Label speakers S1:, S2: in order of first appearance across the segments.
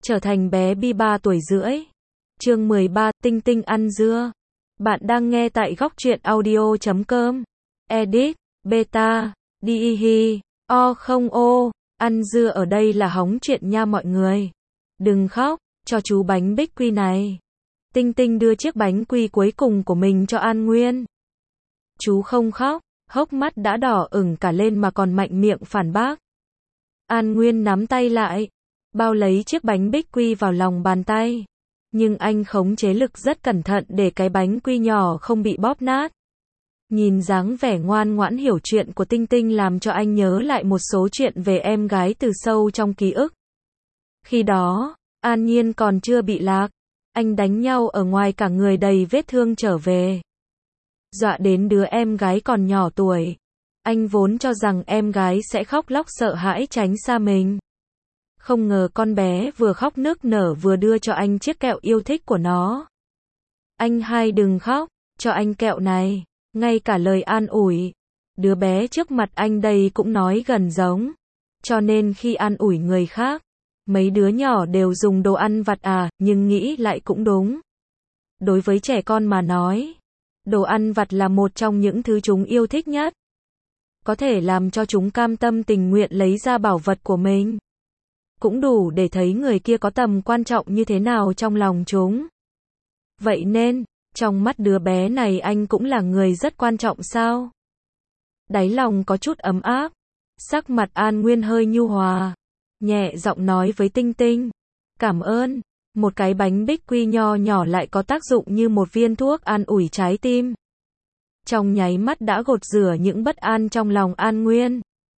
S1: trở thành bé Bi 3 tuổi rưỡi. Chương 13, Tinh Tinh ăn dưa. Bạn đang nghe tại góc truyện audio.com. Edit, beta, dihi, không ô. Ăn dưa ở đây là hóng chuyện nha mọi người. Đừng khóc, cho chú bánh bích quy này. Tinh Tinh đưa chiếc bánh quy cuối cùng của mình cho An Nguyên. Chú không khóc, hốc mắt đã đỏ ửng cả lên mà còn mạnh miệng phản bác. An Nguyên nắm tay lại, bao lấy chiếc bánh bích quy vào lòng bàn tay. Nhưng anh khống chế lực rất cẩn thận để cái bánh quy nhỏ không bị bóp nát. Nhìn dáng vẻ ngoan ngoãn hiểu chuyện của Tinh Tinh làm cho anh nhớ lại một số chuyện về em gái từ sâu trong ký ức. Khi đó, An Nhiên còn chưa bị lạc. Anh đánh nhau ở ngoài cả người đầy vết thương trở về. Dọa đến đứa em gái còn nhỏ tuổi. Anh vốn cho rằng em gái sẽ khóc lóc sợ hãi tránh xa mình. Không ngờ con bé vừa khóc nức nở vừa đưa cho anh chiếc kẹo yêu thích của nó. Anh hai đừng khóc, cho anh kẹo này. Ngay cả lời an ủi, đứa bé trước mặt anh đây cũng nói gần giống. Cho nên khi an ủi người khác, mấy đứa nhỏ đều dùng đồ ăn vặt nhưng nghĩ lại cũng đúng. Đối với trẻ con mà nói, đồ ăn vặt là một trong những thứ chúng yêu thích nhất. Có thể làm cho chúng cam tâm tình nguyện lấy ra bảo vật của mình. Cũng đủ để thấy người kia có tầm quan trọng như thế nào trong lòng chúng. Vậy nên, trong mắt đứa bé này anh cũng là người rất quan trọng sao? Đáy lòng có chút ấm áp. Sắc mặt An Nguyên hơi nhu hòa. Nhẹ giọng nói với Tinh Tinh. Cảm ơn. Một cái bánh bích quy nho nhỏ lại có tác dụng như một viên thuốc an ủi trái tim. Trong nháy mắt đã gột rửa những bất an trong lòng An Nguyên.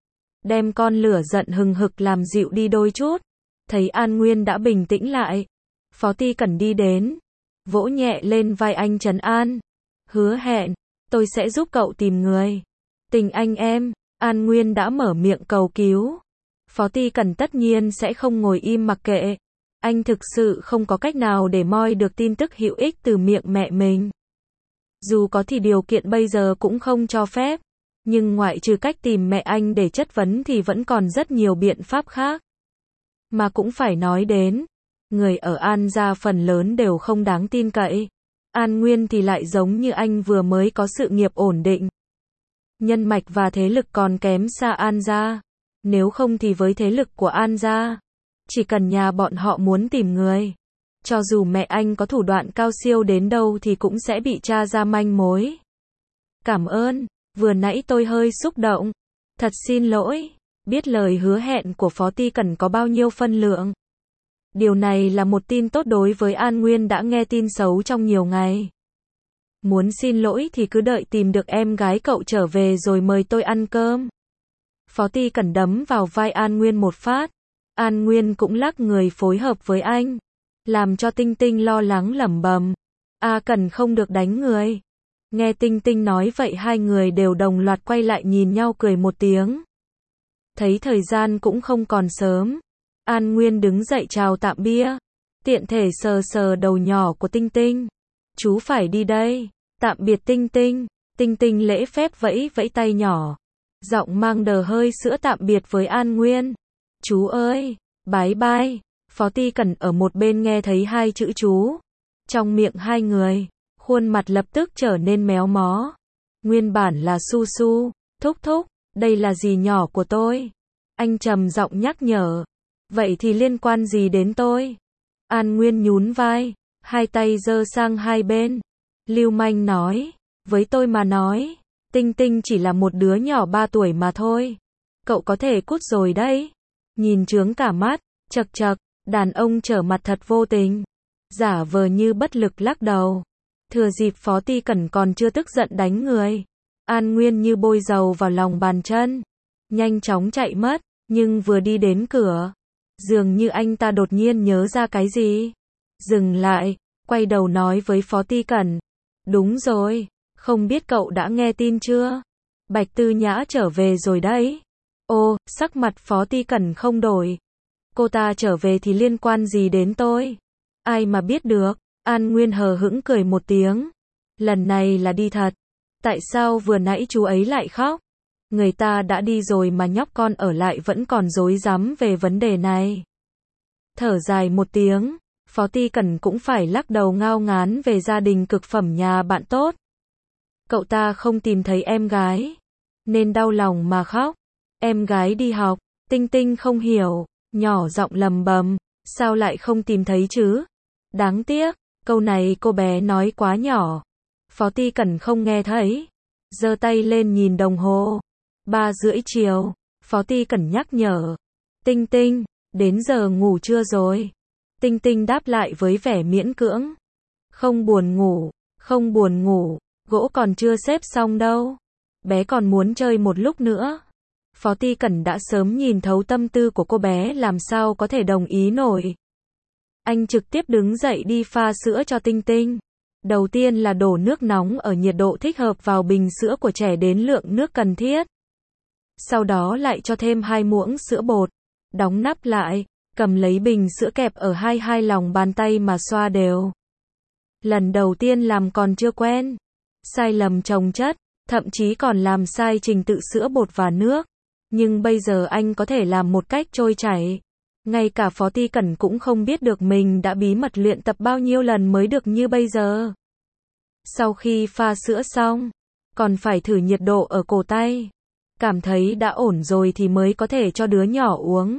S1: Đem con lửa giận hừng hực làm dịu đi đôi chút. Thấy An Nguyên đã bình tĩnh lại. Phó Ti Cẩn đi đến. Vỗ nhẹ lên vai anh trấn an. Hứa hẹn, tôi sẽ giúp cậu tìm người. Tình anh em, An Nguyên đã mở miệng cầu cứu. Phó Ti Cẩn tất nhiên sẽ không ngồi im mặc kệ. Anh thực sự không có cách nào để moi được tin tức hữu ích từ miệng mẹ mình. Dù có thì điều kiện bây giờ cũng không cho phép. Nhưng ngoại trừ cách tìm mẹ anh để chất vấn thì vẫn còn rất nhiều biện pháp khác. Mà cũng phải nói đến, người ở An gia phần lớn đều không đáng tin cậy. An Nguyên thì lại giống như anh vừa mới có sự nghiệp ổn định. Nhân mạch và thế lực còn kém xa An gia. Nếu không thì với thế lực của An gia, chỉ cần nhà bọn họ muốn tìm người, cho dù mẹ anh có thủ đoạn cao siêu đến đâu thì cũng sẽ bị tra ra manh mối. Cảm ơn, vừa nãy tôi hơi xúc động. Thật xin lỗi, biết lời hứa hẹn của Phó Ti Cẩn có bao nhiêu phân lượng. Điều này là một tin tốt đối với An Nguyên đã nghe tin xấu trong nhiều ngày. Muốn xin lỗi thì cứ đợi tìm được em gái cậu trở về rồi mời tôi ăn cơm. Phó Ti Cẩn đấm vào vai An Nguyên một phát. An Nguyên cũng lắc người phối hợp với anh. Làm cho Tinh Tinh lo lắng lẩm bẩm. Cẩn không được đánh người. Nghe Tinh Tinh nói vậy hai người đều đồng loạt quay lại nhìn nhau cười một tiếng. Thấy thời gian cũng không còn sớm. An Nguyên đứng dậy chào tạm bia. Tiện thể sờ sờ đầu nhỏ của Tinh Tinh. Chú phải đi đây. Tạm biệt Tinh Tinh. Tinh Tinh lễ phép vẫy vẫy tay nhỏ. Giọng mang đờ hơi sữa tạm biệt với An Nguyên. Chú ơi, bye bye. Phó Ti Cẩn ở một bên nghe thấy hai chữ chú. Trong miệng hai người, khuôn mặt lập tức trở nên méo mó. Nguyên bản là Su Su. Thúc thúc, đây là dì nhỏ của tôi. Anh trầm giọng nhắc nhở. Vậy thì liên quan gì đến tôi? An Nguyên nhún vai, hai tay giơ sang hai bên. Lưu manh nói, với tôi mà nói, Tinh Tinh chỉ là một đứa nhỏ 3 tuổi mà thôi. Cậu có thể cút rồi đấy. Nhìn trướng cả mắt, chật chật, đàn ông trở mặt thật vô tình. Giả vờ như bất lực lắc đầu. Thừa dịp Phó Ti Cẩn còn chưa tức giận đánh người. An Nguyên như bôi dầu vào lòng bàn chân. Nhanh chóng chạy mất, nhưng vừa đi đến cửa. Dường như anh ta đột nhiên nhớ ra cái gì. Dừng lại, quay đầu nói với Phó Ti Cẩn. Đúng rồi, không biết cậu đã nghe tin chưa? Bạch Tư Nhã trở về rồi đấy. Ô, sắc mặt Phó Ti Cẩn không đổi. Cô ta trở về thì liên quan gì đến tôi? Ai mà biết được? An Nguyên hờ hững cười một tiếng. Lần này là đi thật. Tại sao vừa nãy chú ấy lại khóc? Người ta đã đi rồi mà nhóc con ở lại vẫn còn rối rắm về vấn đề này. Thở dài một tiếng, Phó Ti Cẩn cũng phải lắc đầu ngao ngán về gia đình cực phẩm nhà bạn tốt. Cậu ta không tìm thấy em gái, nên đau lòng mà khóc. Em gái đi học, Tinh Tinh không hiểu, nhỏ giọng lầm bầm, sao lại không tìm thấy chứ? Đáng tiếc, câu này cô bé nói quá nhỏ. Phó Ti Cẩn không nghe thấy, giơ tay lên nhìn đồng hồ. 3:30 chiều, Phó Ti Cẩn nhắc nhở. Tinh Tinh, đến giờ ngủ trưa rồi. Tinh Tinh đáp lại với vẻ miễn cưỡng. Không buồn ngủ, không buồn ngủ, gỗ còn chưa xếp xong đâu. Bé còn muốn chơi một lúc nữa. Phó Ti Cẩn đã sớm nhìn thấu tâm tư của cô bé, làm sao có thể đồng ý nổi. Anh trực tiếp đứng dậy đi pha sữa cho Tinh Tinh. Đầu tiên là đổ nước nóng ở nhiệt độ thích hợp vào bình sữa của trẻ đến lượng nước cần thiết. Sau đó lại cho thêm 2 muỗng sữa bột. Đóng nắp lại, cầm lấy bình sữa kẹp ở hai lòng bàn tay mà xoa đều. Lần đầu tiên làm còn chưa quen. Sai lầm chồng chất, thậm chí còn làm sai trình tự sữa bột và nước. Nhưng bây giờ anh có thể làm một cách trôi chảy. Ngay cả Phó Ti Cẩn cũng không biết được mình đã bí mật luyện tập bao nhiêu lần mới được như bây giờ. Sau khi pha sữa xong, còn phải thử nhiệt độ ở cổ tay. Cảm thấy đã ổn rồi thì mới có thể cho đứa nhỏ uống.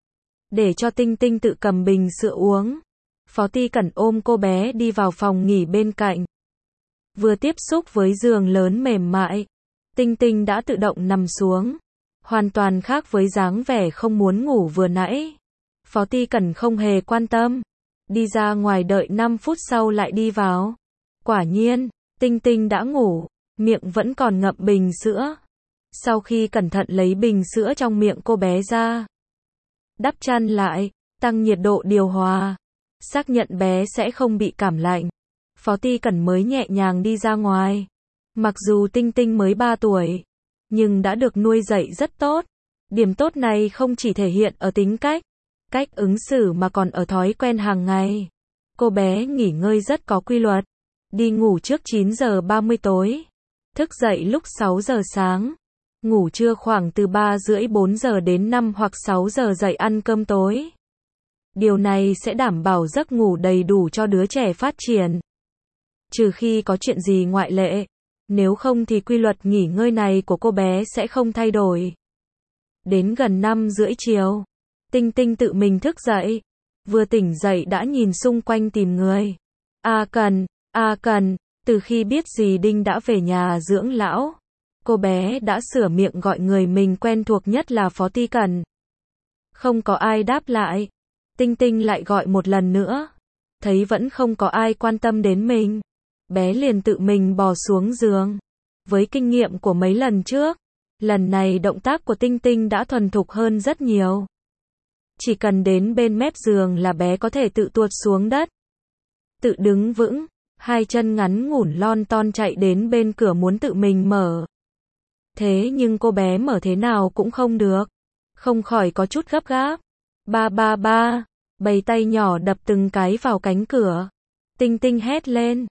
S1: Để cho Tinh Tinh tự cầm bình sữa uống, Phó Ti Cẩn ôm cô bé đi vào phòng nghỉ bên cạnh. Vừa tiếp xúc với giường lớn mềm mại, Tinh Tinh đã tự động nằm xuống. Hoàn toàn khác với dáng vẻ không muốn ngủ vừa nãy. Phó Ti Cẩn không hề quan tâm. Đi ra ngoài đợi 5 phút sau lại đi vào. Quả nhiên, Tinh Tinh đã ngủ, miệng vẫn còn ngậm bình sữa. Sau khi cẩn thận lấy bình sữa trong miệng cô bé ra, đắp chăn lại, tăng nhiệt độ điều hòa, xác nhận bé sẽ không bị cảm lạnh, Phó Ti Cẩn mới nhẹ nhàng đi ra ngoài. Mặc dù Tinh Tinh mới 3 tuổi, nhưng đã được nuôi dạy rất tốt. Điểm tốt này không chỉ thể hiện ở tính cách ứng xử mà còn ở thói quen hàng ngày. Cô bé nghỉ ngơi rất có quy luật. Đi ngủ trước 9:30 tối. Thức dậy lúc 6 giờ sáng. Ngủ trưa khoảng từ 3:30-4 giờ đến 5 hoặc 6 giờ dậy ăn cơm tối. Điều này sẽ đảm bảo giấc ngủ đầy đủ cho đứa trẻ phát triển. Trừ khi có chuyện gì ngoại lệ. Nếu không thì quy luật nghỉ ngơi này của cô bé sẽ không thay đổi. Đến gần 5:30 chiều, Tinh Tinh tự mình thức dậy. Vừa tỉnh dậy đã nhìn xung quanh tìm người. Cần, từ khi biết dì Đinh đã về nhà dưỡng lão, cô bé đã sửa miệng gọi người mình quen thuộc nhất là Phó Ti Cẩn. Không có ai đáp lại. Tinh Tinh lại gọi một lần nữa. Thấy vẫn không có ai quan tâm đến mình. Bé liền tự mình bò xuống giường. Với kinh nghiệm của mấy lần trước, lần này động tác của Tinh Tinh đã thuần thục hơn rất nhiều. Chỉ cần đến bên mép giường là bé có thể tự tuột xuống đất. Tự đứng vững, 2 chân ngắn ngủn lon ton chạy đến bên cửa muốn tự mình mở. Thế nhưng cô bé mở thế nào cũng không được. Không khỏi có chút gấp gáp. Ba, bầy tay nhỏ đập từng cái vào cánh cửa. Tinh Tinh hét lên.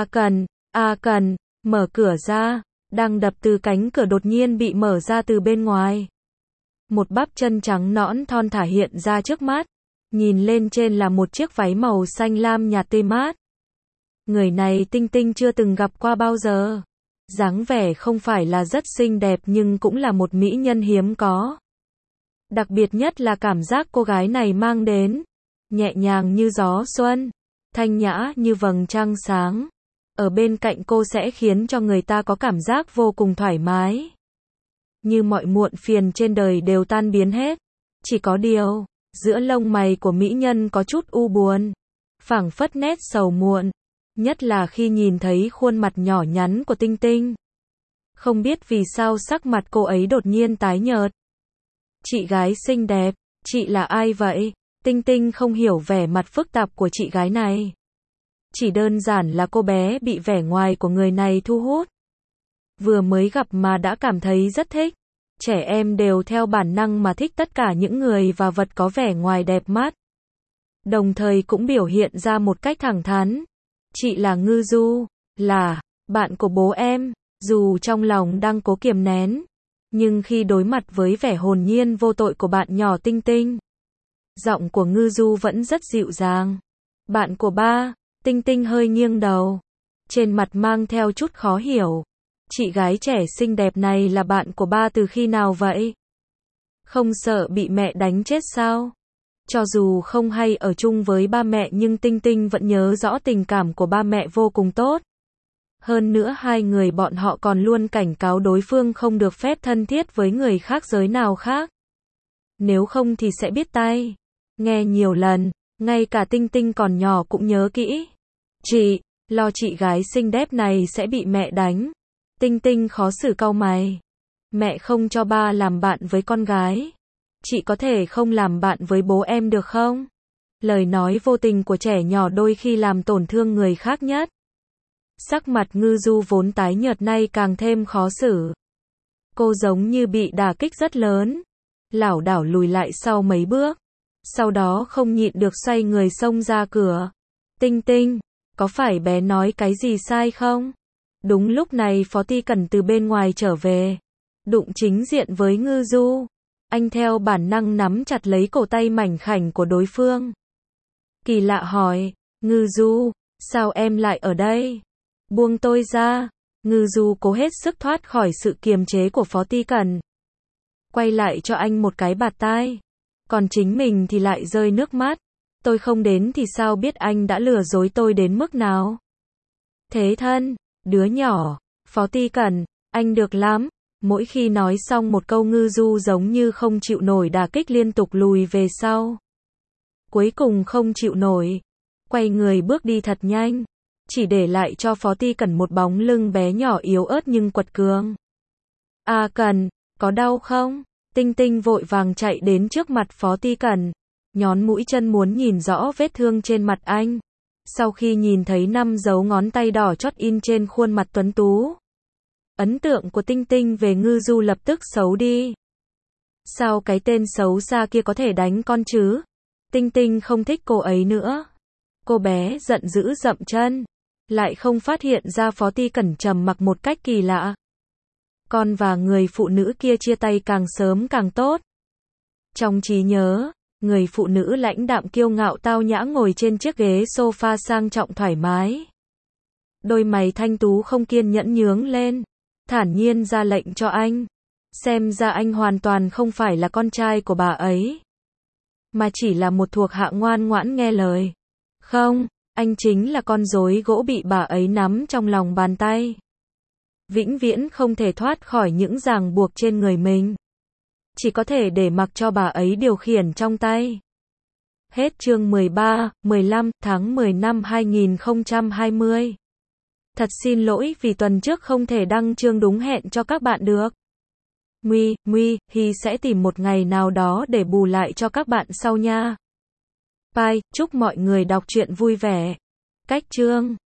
S1: Cần, mở cửa ra. Đang đập từ cánh cửa đột nhiên bị mở ra từ bên ngoài. Một bắp chân trắng nõn thon thả hiện ra trước mắt. Nhìn lên trên là một chiếc váy màu xanh lam nhạt tươi mát. Người này Tinh Tinh chưa từng gặp qua bao giờ. Dáng vẻ không phải là rất xinh đẹp nhưng cũng là một mỹ nhân hiếm có. Đặc biệt nhất là cảm giác cô gái này mang đến. Nhẹ nhàng như gió xuân. Thanh nhã như vầng trăng sáng. Ở bên cạnh cô sẽ khiến cho người ta có cảm giác vô cùng thoải mái. Như mọi muộn phiền trên đời đều tan biến hết. Chỉ có điều, giữa lông mày của mỹ nhân có chút u buồn. Phảng phất nét sầu muộn. Nhất là khi nhìn thấy khuôn mặt nhỏ nhắn của Tinh Tinh. Không biết vì sao sắc mặt cô ấy đột nhiên tái nhợt. Chị gái xinh đẹp, chị là ai vậy? Tinh Tinh không hiểu vẻ mặt phức tạp của chị gái này. Chỉ đơn giản là cô bé bị vẻ ngoài của người này thu hút. Vừa mới gặp mà đã cảm thấy rất thích. Trẻ em đều theo bản năng mà thích tất cả những người và vật có vẻ ngoài đẹp mắt. Đồng thời cũng biểu hiện ra một cách thẳng thắn. Chị là Ngư Du, là bạn của bố em, dù trong lòng đang cố kiềm nén. Nhưng khi đối mặt với vẻ hồn nhiên vô tội của bạn nhỏ Tinh Tinh, Giọng của Ngư Du vẫn rất dịu dàng. Bạn của ba, Tinh Tinh hơi nghiêng đầu. Trên mặt mang theo chút khó hiểu. Chị gái trẻ xinh đẹp này là bạn của ba từ khi nào vậy? Không sợ bị mẹ đánh chết sao? Cho dù không hay ở chung với ba mẹ nhưng Tinh Tinh vẫn nhớ rõ tình cảm của ba mẹ vô cùng tốt. Hơn nữa hai người bọn họ còn luôn cảnh cáo đối phương không được phép thân thiết với người khác giới nào khác. Nếu không thì sẽ biết tay. Nghe nhiều lần, ngay cả Tinh Tinh còn nhỏ cũng nhớ kỹ. Chị, lo chị gái xinh đẹp này sẽ bị mẹ đánh. Tinh Tinh khó xử cau mày. Mẹ không cho ba làm bạn với con gái. Chị có thể không làm bạn với bố em được không? Lời nói vô tình của trẻ nhỏ đôi khi làm tổn thương người khác nhất. Sắc mặt Ngư Du vốn tái nhợt nay càng thêm khó xử. Cô giống như bị đả kích rất lớn. Lảo đảo lùi lại sau mấy bước. Sau đó không nhịn được xoay người xông ra cửa. Tinh Tinh, có phải bé nói cái gì sai không? Đúng lúc này Phó Ti Cẩn từ bên ngoài trở về. Đụng chính diện với Ngư Du. Anh theo bản năng nắm chặt lấy cổ tay mảnh khảnh của đối phương. Kỳ lạ hỏi, Ngư Du, sao em lại ở đây? Buông tôi ra. Ngư Du cố hết sức thoát khỏi sự kiềm chế của Phó Ti Cẩn. Quay lại cho anh một cái bạt tai. Còn chính mình thì lại rơi nước mắt. Tôi không đến thì sao biết anh đã lừa dối tôi đến mức nào? Thế thân, đứa nhỏ, Phó Ti Cẩn, anh được lắm. Mỗi khi nói xong một câu Ngư Du giống như không chịu nổi đả kích liên tục lùi về sau. Cuối cùng không chịu nổi. Quay người bước đi thật nhanh. Chỉ để lại cho Phó Ti Cẩn một bóng lưng bé nhỏ yếu ớt nhưng quật cường. À Cẩn, có đau không? Tinh Tinh vội vàng chạy đến trước mặt Phó Ti Cẩn. Nhón mũi chân muốn nhìn rõ vết thương trên mặt anh. Sau khi nhìn thấy 5 dấu ngón tay đỏ chót in trên khuôn mặt tuấn tú. Ấn tượng của Tinh Tinh về Ngư Du lập tức xấu đi. Sao cái tên xấu xa kia có thể đánh con chứ? Tinh Tinh không thích cô ấy nữa. Cô bé giận dữ dậm chân. Lại không phát hiện ra Phó Ti Cẩn trầm mặc một cách kỳ lạ. Con và người phụ nữ kia chia tay càng sớm càng tốt. Trong trí nhớ, người phụ nữ lãnh đạm kiêu ngạo tao nhã ngồi trên chiếc ghế sofa sang trọng thoải mái. Đôi mày thanh tú không kiên nhẫn nhướng lên. Thản nhiên ra lệnh cho anh. Xem ra anh hoàn toàn không phải là con trai của bà ấy. Mà chỉ là một thuộc hạ ngoan ngoãn nghe lời. Không, anh chính là con rối gỗ bị bà ấy nắm trong lòng bàn tay. Vĩnh viễn không thể thoát khỏi những ràng buộc trên người mình. Chỉ có thể để mặc cho bà ấy điều khiển trong tay. Hết chương 13, 15 tháng 10 năm 2020. Thật xin lỗi vì tuần trước không thể đăng chương đúng hẹn cho các bạn được. Hi sẽ tìm một ngày nào đó để bù lại cho các bạn sau nha. Bye, chúc mọi người đọc truyện vui vẻ. Cách chương